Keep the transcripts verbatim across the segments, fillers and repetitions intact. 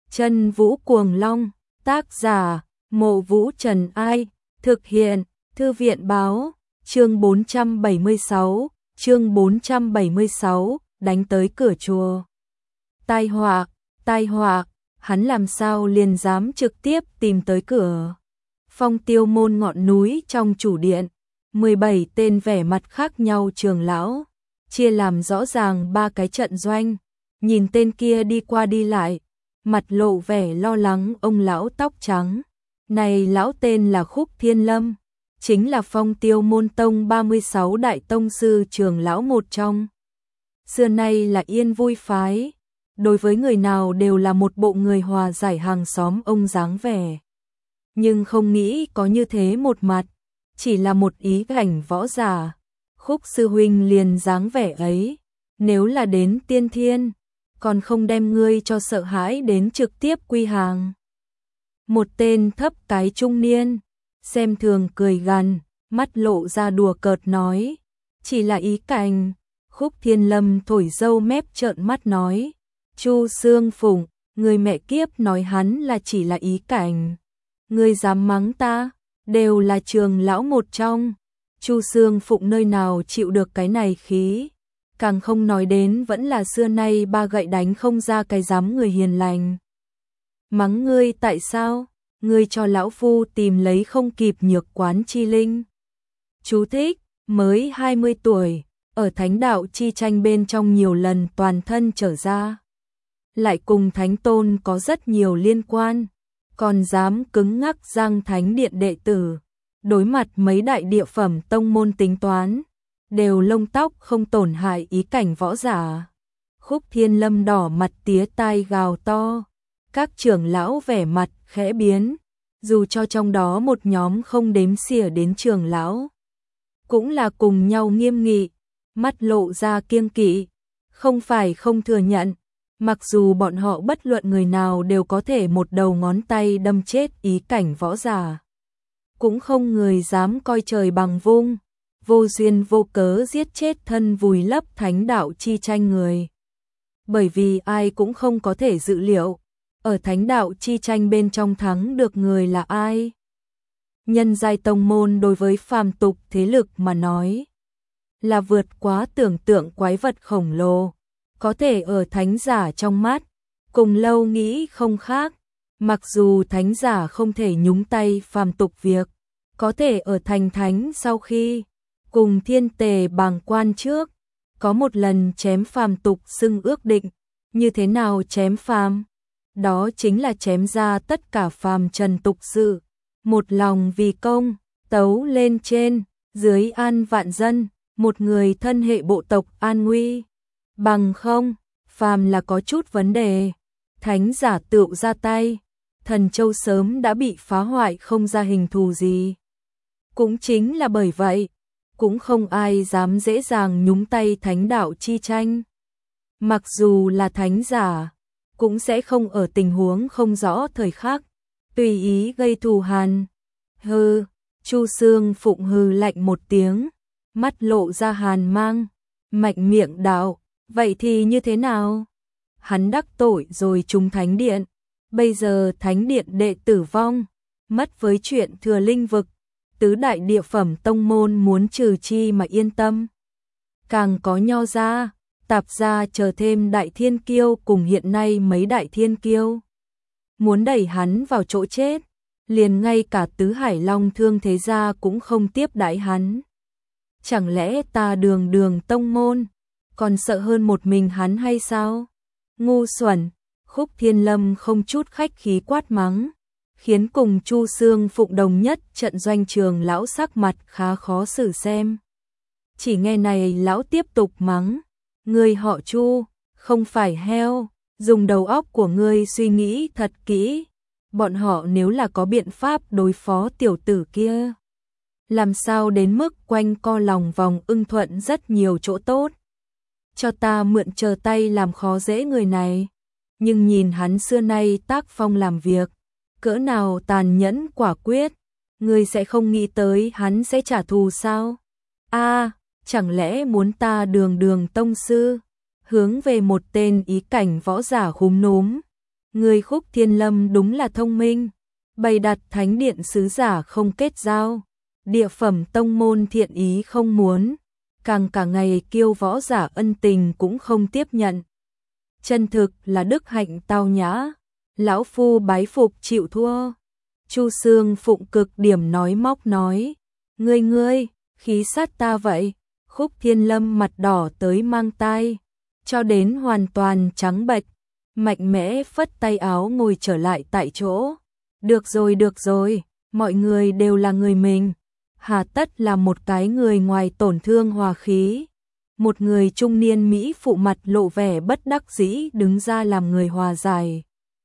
Chân Vũ Cuồng Long, tác giả, Mộ Vũ Trần Ai, thực hiện, Thư viện báo, chương bốn trăm bảy mươi sáu, chương bốn trăm bảy mươi sáu, đánh tới cửa chùa. Tai họa, tai họa, hắn làm sao liền dám trực tiếp tìm tới cửa. Phong Tiêu môn ngọn núi trong chủ điện, mười bảy tên vẻ mặt khác nhau trưởng lão, chia làm rõ ràng ba cái trận doanh, nhìn tên kia đi qua đi lại, mặt lộ vẻ lo lắng. Ông lão tóc trắng, này lão tên là Khúc Thiên Lâm, chính là Phong Tiêu môn tông ba mươi sáu đại tông sư trưởng lão một trong. Xưa nay là yên vui phái, đối với người nào đều là một bộ người hòa giải hàng xóm ông dáng vẻ. Nhưng không nghĩ có như thế một mặt, chỉ là một ý cảnh võ giả. Khúc sư huynh liền dáng vẻ ấy, nếu là đến tiên thiên, còn không đem ngươi cho sợ hãi đến trực tiếp quy hàng. Một tên thấp cái trung niên, xem thường cười gằn, mắt lộ ra đùa cợt nói, chỉ là ý cảnh. Khúc Thiên Lâm thổi râu mép trợn mắt nói, Chu Xương Phụng, người mẹ kiếp nói hắn là chỉ là ý cảnh. Ngươi dám mắng ta, đều là trường lão một trong. Chu Xương Phụng nơi nào chịu được cái này khí, càng không nói đến vẫn là xưa nay ba gậy đánh không ra cái dám người hiền lành. Mắng ngươi tại sao? Ngươi cho lão phu tìm lấy không kịp Nhược Quán Chi Linh. Chú thích, mới hai mươi tuổi, ở thánh đạo chi tranh bên trong nhiều lần toàn thân trở ra, lại cùng thánh tôn có rất nhiều liên quan, còn dám cứng ngắc giang thánh điện đệ tử, đối mặt mấy đại địa phẩm tông môn tính toán, đều lông tóc không tổn hại ý cảnh võ giả. Khúc Thiên Lâm đỏ mặt tía tai gào to, các trưởng lão vẻ mặt khẽ biến, dù cho trong đó một nhóm không đếm xỉa đến trưởng lão, cũng là cùng nhau nghiêm nghị, mắt lộ ra kiêng kỵ, không phải không thừa nhận, mặc dù bọn họ bất luận người nào đều có thể một đầu ngón tay đâm chết ý cảnh võ giả, cũng không người dám coi trời bằng vung, vô duyên vô cớ giết chết thân vùi lấp thánh đạo chi tranh người. Bởi vì ai cũng không có thể dự liệu, ở thánh đạo chi tranh bên trong thắng được người là ai. Nhân giai tông môn đối với phàm tục thế lực mà nói, là vượt quá tưởng tượng quái vật khổng lồ, có thể ở thánh giả trong mắt, cùng lâu nghĩ không khác. Mặc dù thánh giả không thể nhúng tay phàm tục việc, có thể ở thành thánh sau khi, cùng thiên tề bàng quan trước, có một lần chém phàm tục xưng ước định, như thế nào chém phàm? Đó chính là chém ra tất cả phàm trần tục sự, một lòng vì công, tấu lên trên, dưới an vạn dân, một người thân hệ bộ tộc an nguy. Bằng không, phàm là có chút vấn đề, thánh giả tựu ra tay, thần châu sớm đã bị phá hoại không ra hình thù gì. Cũng chính là bởi vậy, cũng không ai dám dễ dàng nhúng tay thánh đạo chi tranh. Mặc dù là thánh giả, cũng sẽ không ở tình huống không rõ thời khắc, tùy ý gây thù hằn. Hừ, Chu Xương Phụng hừ lạnh một tiếng, mắt lộ ra hàn mang, mạnh miệng đạo, vậy thì như thế nào? Hắn đắc tội rồi trúng thánh điện, bây giờ thánh điện đệ tử vong, mất với chuyện thừa linh vực, tứ đại địa phẩm tông môn muốn trừ chi mà yên tâm. Càng có Nho gia, Tạp gia chờ thêm đại thiên kiêu cùng hiện nay mấy đại thiên kiêu, muốn đẩy hắn vào chỗ chết, liền ngay cả tứ hải long thương thế gia cũng không tiếp đãi hắn. Chẳng lẽ ta đường đường tông môn, còn sợ hơn một mình hắn hay sao? Ngu xuẩn! Khúc Thiên Lâm không chút khách khí quát mắng, khiến cùng Chu Xương Phụng đồng nhất trận doanh trường lão sắc mặt khá khó xử xem. Chỉ nghe này lão tiếp tục mắng, ngươi họ Chu, không phải heo, dùng đầu óc của ngươi suy nghĩ thật kỹ, bọn họ nếu là có biện pháp đối phó tiểu tử kia, làm sao đến mức quanh co lòng vòng ưng thuận rất nhiều chỗ tốt. Cho ta mượn chờ tay làm khó dễ người này, nhưng nhìn hắn xưa nay tác phong làm việc, cỡ nào tàn nhẫn quả quyết, ngươi sẽ không nghĩ tới hắn sẽ trả thù sao? A, chẳng lẽ muốn ta đường đường tông sư, hướng về một tên ý cảnh võ giả khúm núm, Người Khúc Thiên Lâm đúng là thông minh, bày đặt thánh điện sứ giả không kết giao, địa phẩm tông môn thiện ý không muốn, càng cả ngày kiêu võ giả ân tình cũng không tiếp nhận. Chân thực là đức hạnh tao nhã, lão phu bái phục chịu thua. Chu Sương Phụng cực điểm nói móc nói, ngươi ngươi, khí sát ta vậy. Khúc Thiên Lâm mặt đỏ tới mang tai, cho đến hoàn toàn trắng bệch, mạnh mẽ phất tay áo ngồi trở lại tại chỗ. Được rồi được rồi, mọi người đều là người mình, hà tất là một cái người ngoài tổn thương hòa khí. Một người trung niên Mỹ phụ mặt lộ vẻ bất đắc dĩ đứng ra làm người hòa giải.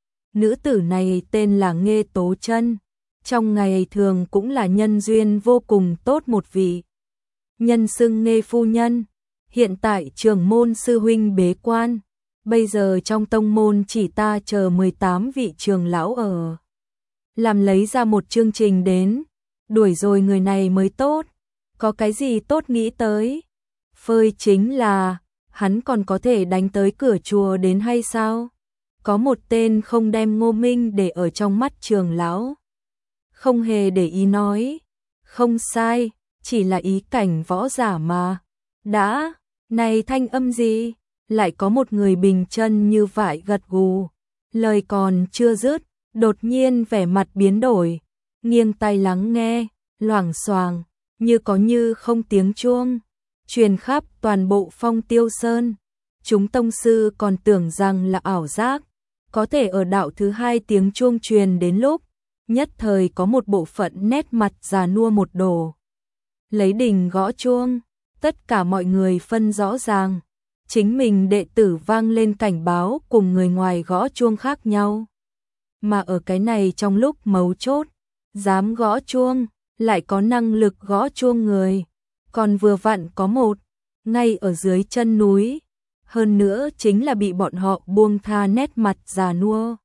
Nữ tử này tên là Nghê Tố Chân, trong ngày thường cũng là nhân duyên vô cùng tốt một vị. Nhân xưng Nghê phu nhân, hiện tại trưởng môn sư huynh bế quan, bây giờ trong tông môn chỉ ta chờ mười tám vị trưởng lão ở. Làm lấy ra một chương trình đến, đuổi rồi người này mới tốt, có cái gì tốt nghĩ tới. Phơi chính là, hắn còn có thể đánh tới cửa chùa đến hay sao? Có một tên không đem Ngô Minh để ở trong mắt trưởng lão. Không hề để ý nói, không sai, chỉ là ý cảnh võ giả mà. Đã, này thanh âm gì? Lại có một người bình chân như vải gật gù. Lời còn chưa dứt, đột nhiên vẻ mặt biến đổi, nghiêng tai lắng nghe, loảng xoảng, như có như không tiếng chuông, truyền khắp toàn bộ Phong Tiêu Sơn. Chúng tông sư còn tưởng rằng là ảo giác, có thể ở đạo thứ hai tiếng chuông truyền đến lúc, nhất thời có một bộ phận nét mặt già nua một đồ. Lấy đình gõ chuông, tất cả mọi người phân rõ ràng, chính mình đệ tử vang lên cảnh báo cùng người ngoài gõ chuông khác nhau. Mà ở cái này trong lúc mấu chốt, dám gõ chuông, lại có năng lực gõ chuông người, còn vừa vặn có một, ngay ở dưới chân núi, hơn nữa chính là bị bọn họ buông tha nét mặt già nua.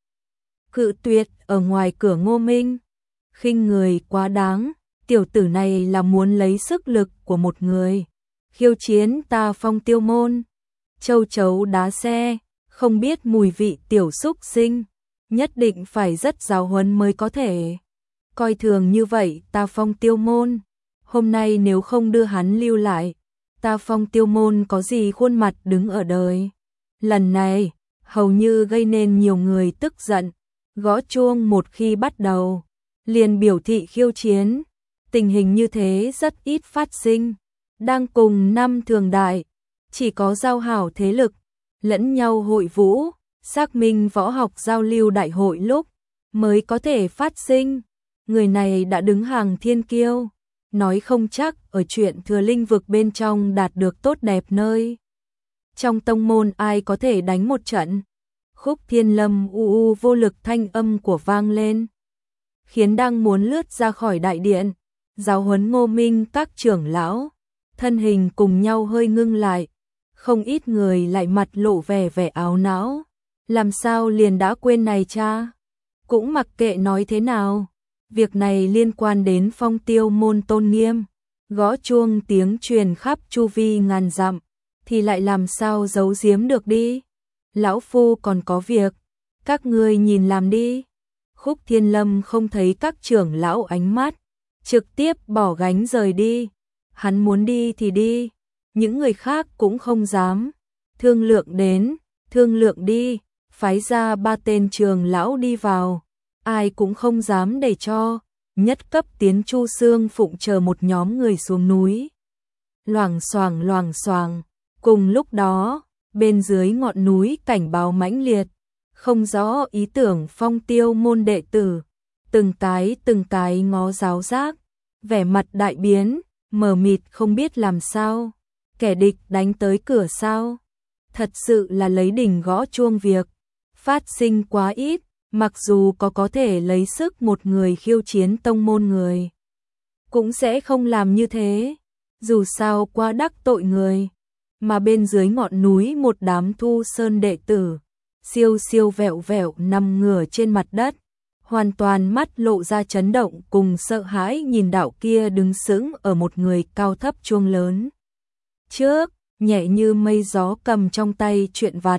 Cự tuyệt ở ngoài cửa Ngô Minh, khinh người quá đáng, tiểu tử này là muốn lấy sức lực của một người, khiêu chiến ta Phong Tiêu môn, châu chấu đá xe, không biết mùi vị tiểu xúc sinh, nhất định phải rất giáo huấn mới có thể. Coi thường như vậy ta Phong Tiêu môn, hôm nay nếu không đưa hắn lưu lại, ta Phong Tiêu môn có gì khuôn mặt đứng ở đời. Lần này, hầu như gây nên nhiều người tức giận, gõ chuông một khi bắt đầu, liền biểu thị khiêu chiến. Tình hình như thế rất ít phát sinh, đang cùng năm thường đại, chỉ có giao hảo thế lực, lẫn nhau hội vũ, xác minh võ học giao lưu đại hội lúc, mới có thể phát sinh. Người này đã đứng hàng thiên kiêu, nói không chắc ở chuyện thừa linh vực bên trong đạt được tốt đẹp nơi. Trong tông môn ai có thể đánh một trận? Khúc Thiên Lâm u u vô lực thanh âm của vang lên, khiến đang muốn lướt ra khỏi đại điện, giáo huấn Ngô Minh các trưởng lão, thân hình cùng nhau hơi ngưng lại, không ít người lại mặt lộ vẻ vẻ áo não, làm sao liền đã quên này cha? Cũng mặc kệ nói thế nào, việc này liên quan đến Phong Tiêu môn tôn nghiêm, gõ chuông tiếng truyền khắp chu vi ngàn dặm, thì lại làm sao giấu giếm được đi. Lão phu còn có việc, các ngươi nhìn làm đi. Khúc Thiên Lâm không thấy các trưởng lão ánh mắt, trực tiếp bỏ gánh rời đi. Hắn muốn đi thì đi, những người khác cũng không dám. Thương lượng đến, thương lượng đi, phái ra ba tên trường lão đi vào, ai cũng không dám để cho. Nhất cấp tiến Chu Sương Phụng chờ một nhóm người xuống núi. Loảng xoảng loảng xoảng, cùng lúc đó, bên dưới ngọn núi cảnh báo mãnh liệt, không rõ ý tưởng Phong Tiêu môn đệ tử, từng cái từng cái ngó giáo giác, vẻ mặt đại biến, mờ mịt không biết làm sao, kẻ địch đánh tới cửa sao? Thật sự là lấy đỉnh gõ chuông việc, phát sinh quá ít, mặc dù có có thể lấy sức một người khiêu chiến tông môn người, cũng sẽ không làm như thế, dù sao quá đắc tội người. Mà bên dưới ngọn núi một đám Thu Sơn đệ tử, siêu siêu vẹo vẹo nằm ngửa trên mặt đất, hoàn toàn mắt lộ ra chấn động cùng sợ hãi nhìn đạo kia đứng sững ở một người cao thấp chuông lớn. Trước, nhẹ như mây gió cầm trong tay chuyện vặt,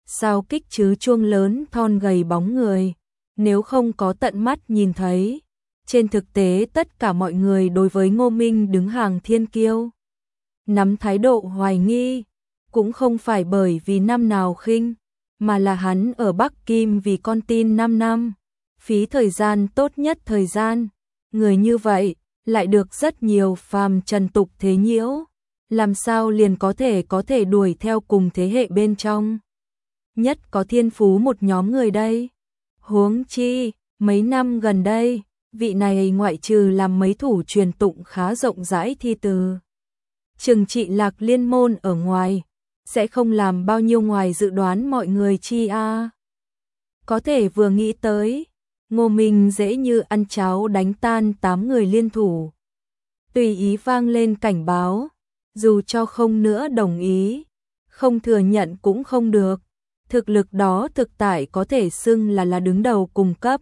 sao kích chứ chuông lớn thon gầy bóng người, nếu không có tận mắt nhìn thấy. Trên thực tế tất cả mọi người đối với Ngô Minh đứng hàng thiên kiêu nắm thái độ hoài nghi, cũng không phải bởi vì năm nào khinh, mà là hắn ở Bắc Kim vì con tin năm năm, phí thời gian tốt nhất thời gian, người như vậy lại được rất nhiều phàm trần tục thế nhiễu, làm sao liền có thể có thể đuổi theo cùng thế hệ bên trong nhất có thiên phú một nhóm người đây. Huống chi, mấy năm gần đây, vị này ngoại trừ làm mấy thủ truyền tụng khá rộng rãi thi từ Trừng trị Lạc Liên môn ở ngoài, sẽ không làm bao nhiêu ngoài dự đoán mọi người chi a. À. Có thể vừa nghĩ tới, Ngô Minh dễ như ăn cháo đánh tan tám người liên thủ. Tùy ý vang lên cảnh báo, dù cho không nữa đồng ý, không thừa nhận cũng không được. Thực lực đó thực tại có thể xưng là là đứng đầu cùng cấp.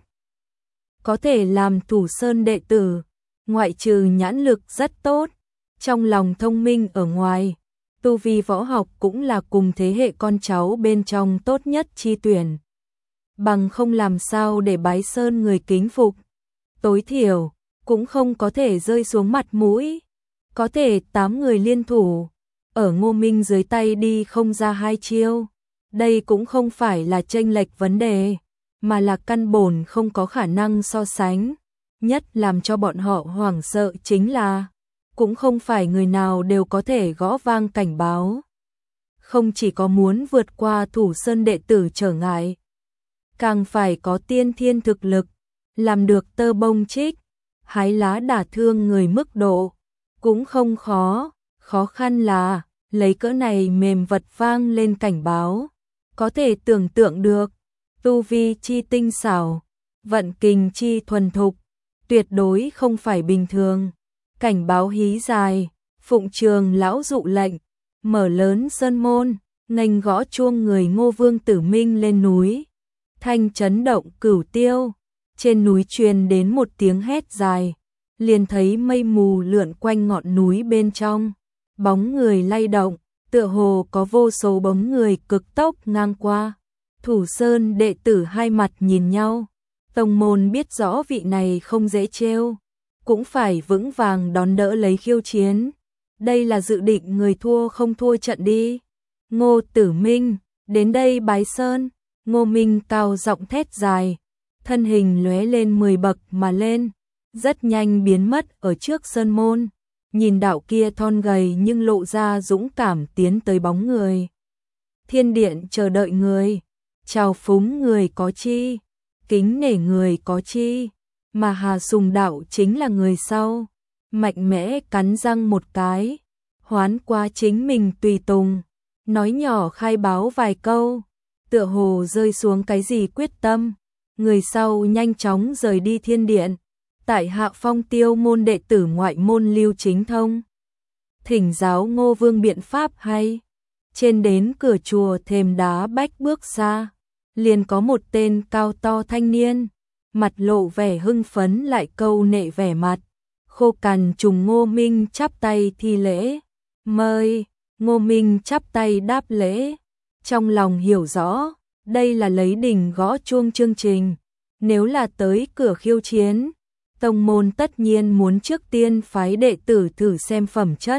Có thể làm Thủ Sơn đệ tử, ngoại trừ nhãn lực rất tốt, trong lòng thông minh ở ngoài, tu vi võ học cũng là cùng thế hệ con cháu bên trong tốt nhất chi tuyển. Bằng không làm sao để Bái Sơn người kính phục, tối thiểu cũng không có thể rơi xuống mặt mũi. Có thể tám người liên thủ, ở Ngô Minh dưới tay đi không ra hai chiêu. Đây cũng không phải là chênh lệch vấn đề, mà là căn bổn không có khả năng so sánh. Nhất làm cho bọn họ hoảng sợ chính là, cũng không phải người nào đều có thể gõ vang cảnh báo. Không chỉ có muốn vượt qua Thủ Sơn đệ tử trở ngại, càng phải có tiên thiên thực lực, làm được tơ bông trích, hái lá đả thương người mức độ, cũng không khó, khó khăn là, lấy cỡ này mềm vật vang lên cảnh báo. Có thể tưởng tượng được, tu vi chi tinh xảo, vận kình chi thuần thục, tuyệt đối không phải bình thường. Cảnh báo hí dài, phụng trường lão dụ lệnh, mở lớn sơn môn, nghênh gõ chuông người Ngô Vương Tử Minh lên núi. Thanh chấn động cửu tiêu, trên núi truyền đến một tiếng hét dài, liền thấy mây mù lượn quanh ngọn núi bên trong, bóng người lay động. Tựa hồ có vô số bóng người cực tốc ngang qua. Thủ Sơn đệ tử hai mặt nhìn nhau. Tông môn biết rõ vị này không dễ trêu, cũng phải vững vàng đón đỡ lấy khiêu chiến. Đây là dự định người thua không thua trận đi. Ngô Tử Minh, đến đây Bái Sơn. Ngô Minh cao giọng thét dài, thân hình lóe lên mười bậc mà lên, rất nhanh biến mất ở trước sơn môn. Nhìn đạo kia thon gầy nhưng lộ ra dũng cảm tiến tới bóng người. Thiên điện chờ đợi người, chào phúng người có chi, kính nể người có chi, mà Hà Sùng đạo chính là người sau. Mạnh mẽ cắn răng một cái, hoán qua chính mình tùy tùng, nói nhỏ khai báo vài câu, tựa hồ rơi xuống cái gì quyết tâm. Người sau nhanh chóng rời đi thiên điện. Tại hạ Phong Tiêu môn đệ tử ngoại môn Lưu Chính Thông, thỉnh giáo Ngô Vương biện pháp hay. Trên đến cửa chùa thềm đá bách bước xa, liền có một tên cao to thanh niên, mặt lộ vẻ hưng phấn lại câu nệ vẻ mặt, khô cằn trùng Ngô Minh chắp tay thi lễ, mời. Ngô Minh chắp tay đáp lễ, trong lòng hiểu rõ, đây là lấy đỉnh gõ chuông chương trình, nếu là tới cửa khiêu chiến, tông môn tất nhiên muốn trước tiên phái đệ tử thử xem phẩm chất.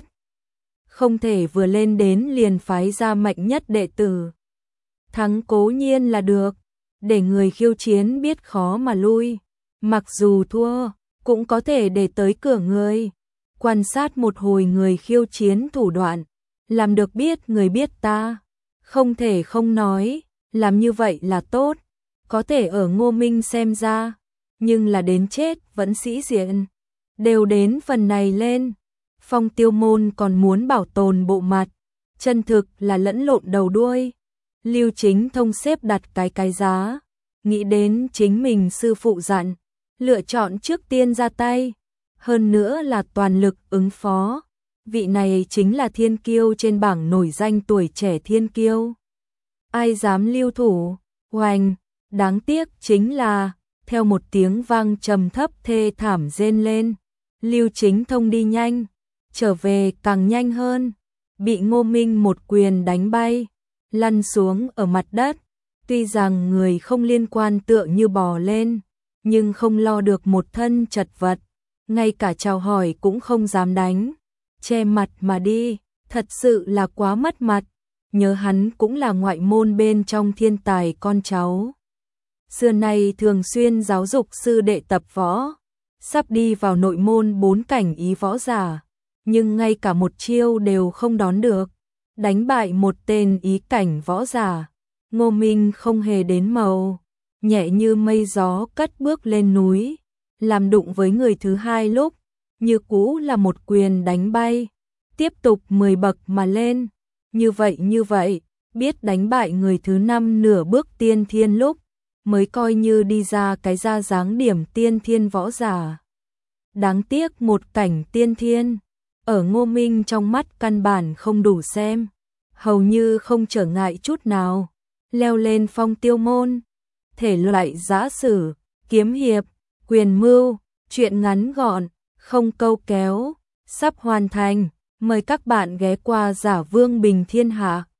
Không thể vừa lên đến liền phái ra mạnh nhất đệ tử. Thắng cố nhiên là được, để người khiêu chiến biết khó mà lui. Mặc dù thua, cũng có thể để tới cửa người. Quan sát một hồi người khiêu chiến thủ đoạn, làm được biết người biết ta. Không thể không nói, làm như vậy là tốt. Có thể ở Ngô Minh xem ra, nhưng là đến chết vẫn sĩ diện. Đều đến phần này lên, Phong Tiêu môn còn muốn bảo tồn bộ mặt, chân thực là lẫn lộn đầu đuôi. Lưu Chính Thông xếp đặt cái cái giá, nghĩ đến chính mình sư phụ dặn, lựa chọn trước tiên ra tay, hơn nữa là toàn lực ứng phó. Vị này chính là thiên kiêu trên bảng nổi danh tuổi trẻ thiên kiêu. Ai dám lưu thủ, hoành, đáng tiếc chính là, theo một tiếng vang trầm thấp thê thảm rên lên, Lưu Chính Thông đi nhanh, trở về càng nhanh hơn, bị Ngô Minh một quyền đánh bay, lăn xuống ở mặt đất. Tuy rằng người không liên quan tựa như bò lên, nhưng không lo được một thân chật vật, ngay cả chào hỏi cũng không dám đánh, che mặt mà đi, thật sự là quá mất mặt. Nhớ hắn cũng là ngoại môn bên trong thiên tài con cháu. Xưa nay thường xuyên giáo dục sư đệ tập võ, sắp đi vào nội môn bốn cảnh ý võ giả, nhưng ngay cả một chiêu đều không đón được, đánh bại một tên ý cảnh võ giả. Ngô Minh không hề đến màu, nhẹ như mây gió cất bước lên núi, làm đụng với người thứ hai lúc, như cũ là một quyền đánh bay, tiếp tục mười bậc mà lên, như vậy như vậy, biết đánh bại người thứ năm nửa bước tiên thiên lúc, mới coi như đi ra cái ra dáng điểm tiên thiên võ giả. Đáng tiếc một cảnh tiên thiên, ở Ngô Minh trong mắt căn bản không đủ xem, hầu như không trở ngại chút nào. Leo lên Phong Tiêu môn, thể loại giã sử, kiếm hiệp, quyền mưu, truyện ngắn gọn, không câu kéo, sắp hoàn thành. Mời các bạn ghé qua Giả Vương Bình Thiên Hạ.